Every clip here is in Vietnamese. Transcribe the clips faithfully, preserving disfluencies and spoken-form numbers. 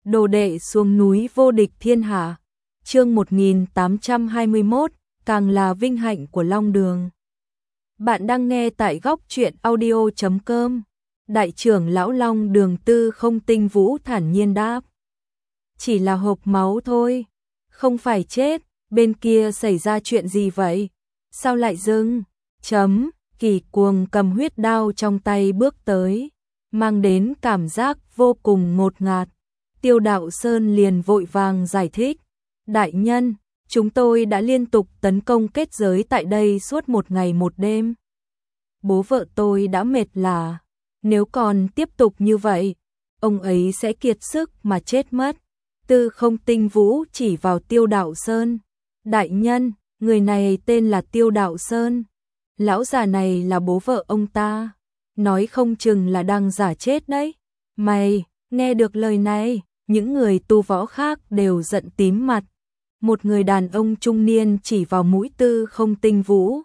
Đồ đệ xuống núi vô địch thiên hạ. Chương một nghìn tám trăm hai mươi mốt, càng là vinh hạnh của Long Đường. Bạn đang nghe tại góc truyện audio chấm com. Đại trưởng lão Long Đường Tư Không Tinh Vũ thản nhiên đáp. Chỉ là hộp máu thôi, không phải chết, bên kia xảy ra chuyện gì vậy? Sao lại dưng? Chấm, Kỳ Cuồng cầm huyết đao trong tay bước tới, mang đến cảm giác vô cùng ngột ngạt. Tiêu Đạo Sơn liền vội vàng giải thích. Đại nhân, chúng tôi đã liên tục tấn công kết giới tại đây suốt một ngày một đêm. Bố vợ tôi đã mệt lả, nếu còn tiếp tục như vậy, ông ấy sẽ kiệt sức mà chết mất. Tư Không Tinh Vũ chỉ vào Tiêu Đạo Sơn. Đại nhân, người này tên là Tiêu Đạo Sơn. Lão già này là bố vợ ông ta. Nói không chừng là đang giả chết đấy. Mày, nghe được lời này, những người tu võ khác đều giận tím mặt. Một người đàn ông trung niên chỉ vào mũi Tư Không Tinh Vũ.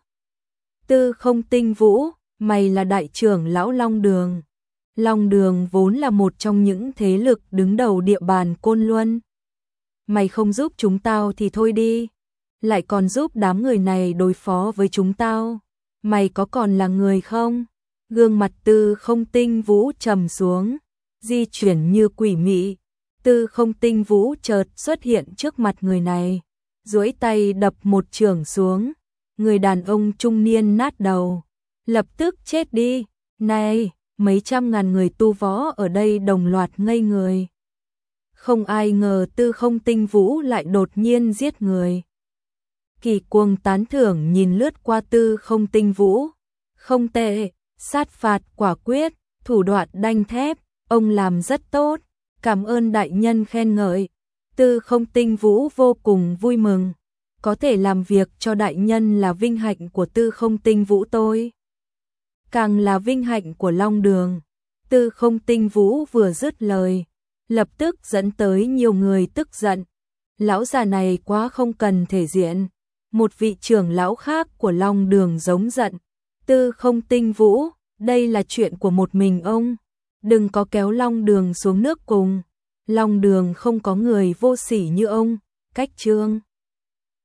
Tư Không Tinh Vũ, mày là đại trưởng lão Long Đường. Long Đường vốn là một trong những thế lực đứng đầu địa bàn Côn Luân. Mày không giúp chúng tao thì thôi đi, lại còn giúp đám người này đối phó với chúng tao. Mày có còn là người không? Gương mặt Tư Không Tinh Vũ trầm xuống, di chuyển như quỷ mị. Tư Không Tinh Vũ chợt xuất hiện trước mặt người này, duỗi tay đập một chưởng xuống. Người đàn ông trung niên nát đầu, lập tức chết đi. Này, mấy trăm ngàn người tu võ ở đây đồng loạt ngây người. Không ai ngờ Tư Không Tinh Vũ lại đột nhiên giết người. Kỳ Cuồng tán thưởng nhìn lướt qua Tư Không Tinh Vũ. Không tệ, sát phạt quả quyết, thủ đoạn đanh thép, ông làm rất tốt. Cảm ơn đại nhân khen ngợi. Tư Không Tinh Vũ vô cùng vui mừng. Có thể làm việc cho đại nhân là vinh hạnh của Tư Không Tinh Vũ tôi, càng là vinh hạnh của Long Đường. Tư Không Tinh Vũ vừa dứt lời, lập tức dẫn tới nhiều người tức giận. Lão già này quá không cần thể diện. Một vị trưởng lão khác của Long Đường giống giận. Tư Không Tinh Vũ, đây là chuyện của một mình ông, đừng có kéo Long Đường xuống nước cùng. Long Đường không có người vô sỉ như ông. Cách chương